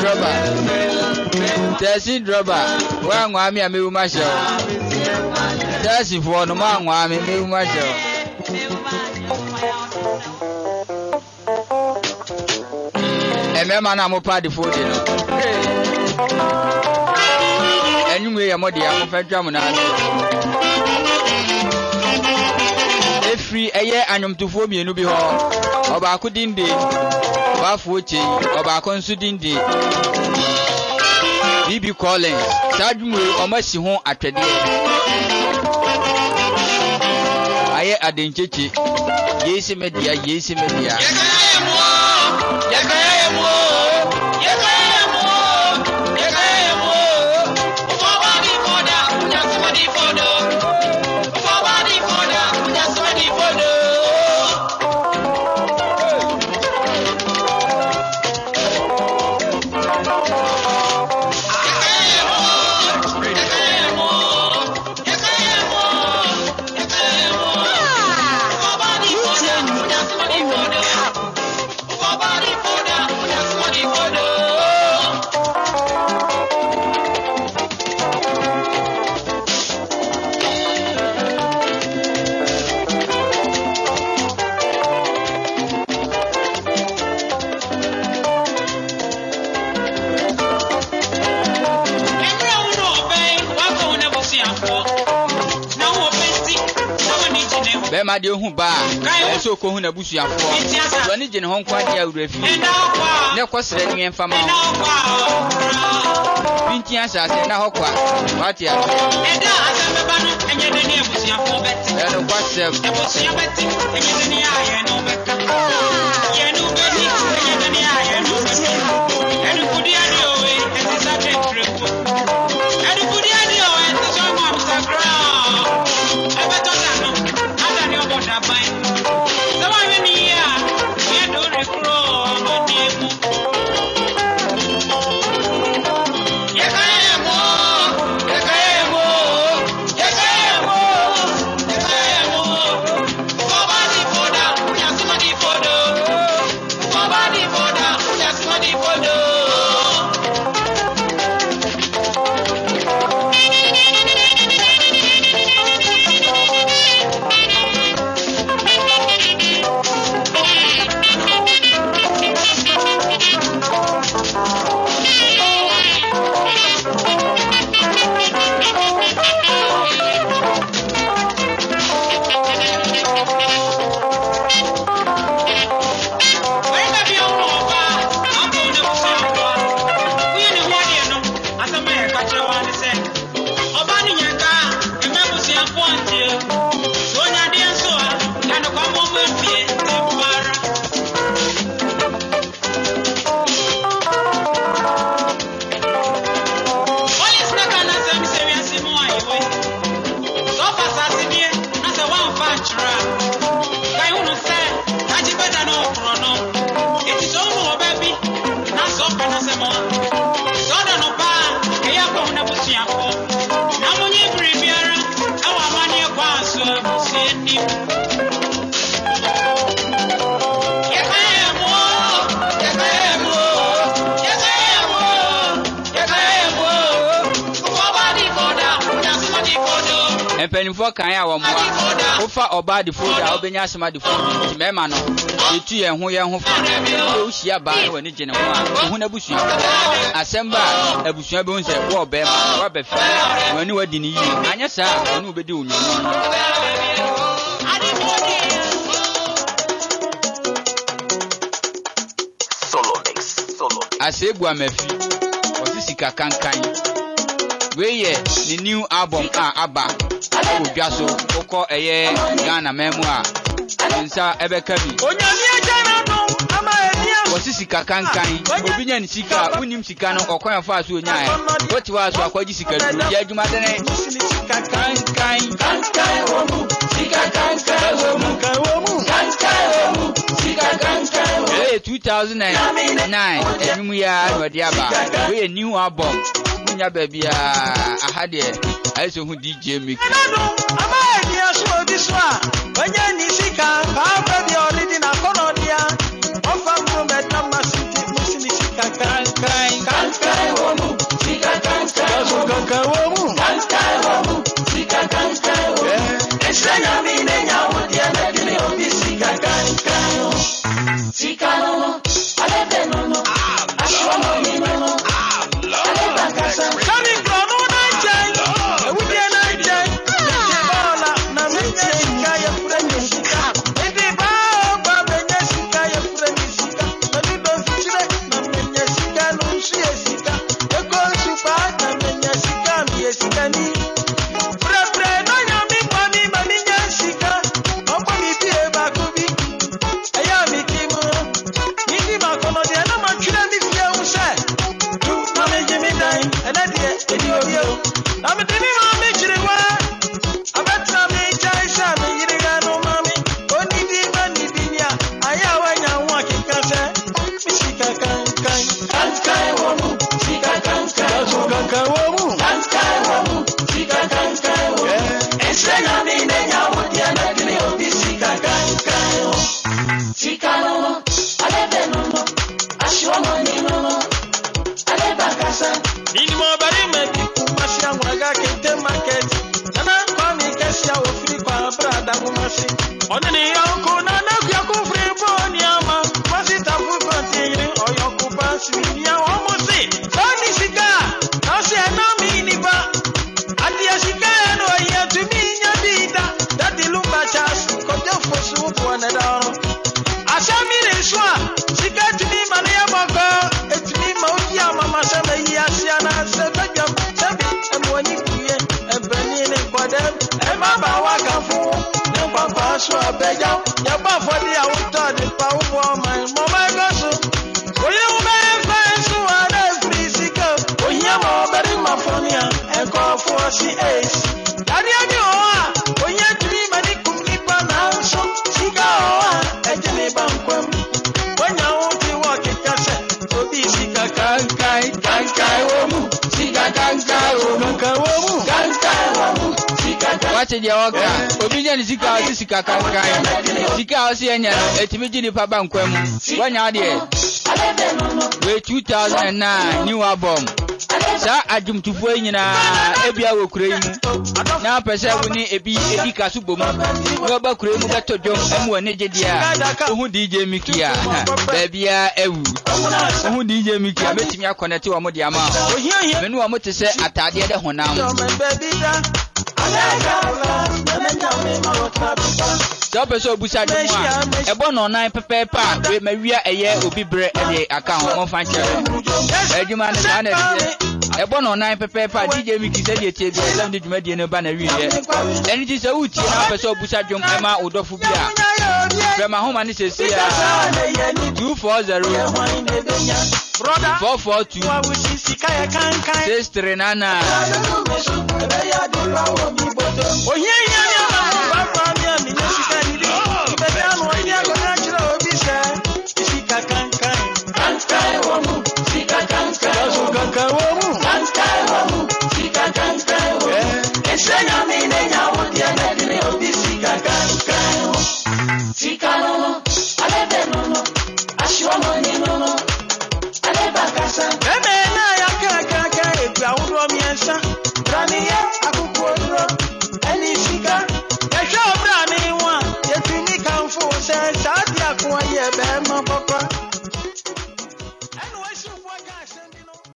drubber. One whammy, I may my show. That's if one man whammy, maybe my show. And my man, I'm a party for dinner. Anyway, I'm a dear, I'm a drum. Free a year and to form you be home. Oba Kudindi, Bafuchi, Oba Consudindi, BB Collins, Sadmu, or Mercy home at the day. I at the Chichi, yes, media, yes, media. Bema de hu ba so ko hu na busuafo woni gene ho kwa dia wurafi ne kwosere ni emfama binti asase na hokwa wati ya eda asabeba no enye de ne busuafo beti e no kwasem e busuafo beti enye de ne aye no beka ye no beti enye de ne aye no beka enu kudi ade owe eti sa trepo enu kudi ade owe eti so mo amsakra e beto na no Penifo kan ya wo mo ofa oba de foda obenya asema de foda mema no etu ye ho fa o hia ba no wani gene ho a ho na busu asemba abusu be hunse wo be ma wo be fa wani wadi ni yi anya sa wani obedi onyo solo asebu amafi osisika kankan we ye the new album aba Obiaso oko eye Ghana memu a nsa ebeka bi onyami agana no ama edia osisika kankan obinya ni sika unim sika no okwan fa so onya e woti wa so akwaji sika du ya adwuma dene kankan omu sika kankan omu sika kankan 2009 enyum ya no dia ba we new album nya baby ahade aiso hu DJ Mix ama edia so di so a onye ni sika ba baby already na kono dia ofa from Vietnam city musini sika kankan Only Yoko Nana Yaku Free Boniama, was it a full continuing or Yoko Pass Media almost say, Tony Sika, now say no miniba. At the Asika, no, here to me, Yadita, that the Lumbachas, Koto for soup one another. Asami Reswa, Sika to me, Mania Baka, it's me, Motia, Mama Sama, Yasiana, Sabajam, Sabi, and one year, and Benin for them, and Mama Wakafu. Papa so beja ya ba for the out the power my mama goso oye o be fansu ada frisika oye mo beri mafonia e ko for si ace dari ani o oye tiri mani kumni pa na so sika o e jeni bankwam wanya o ti wo kikase obi sika kankai wo mu sika kankai wo mu Watch the Oka, Obedian Sika Kankai, Sika Oceania, a Timidini Pabanquem, 1 year. Wait 2009, new album. Sir, I jump to Fuena, Ebia will cream. Now, Pesawini, Ebi Kasubum, Robert Cream, Dr. John, and one Nigeria, who DJ Mikia, Babia Ewu, who DJ Mikia, met me a connect to Amodiama. When one to say at Tadia Honam. So Busa, a bon on 9 paper, with Maria a year will be bread a account on Fancher. Edgeman, a bon on 9 paper, DJ Mickey said you take the London Median Bannery. And it is a wood, so Busa Jum Emma Udofubia. From my home, and it says 240 442 Sister Nana. Oh, Papa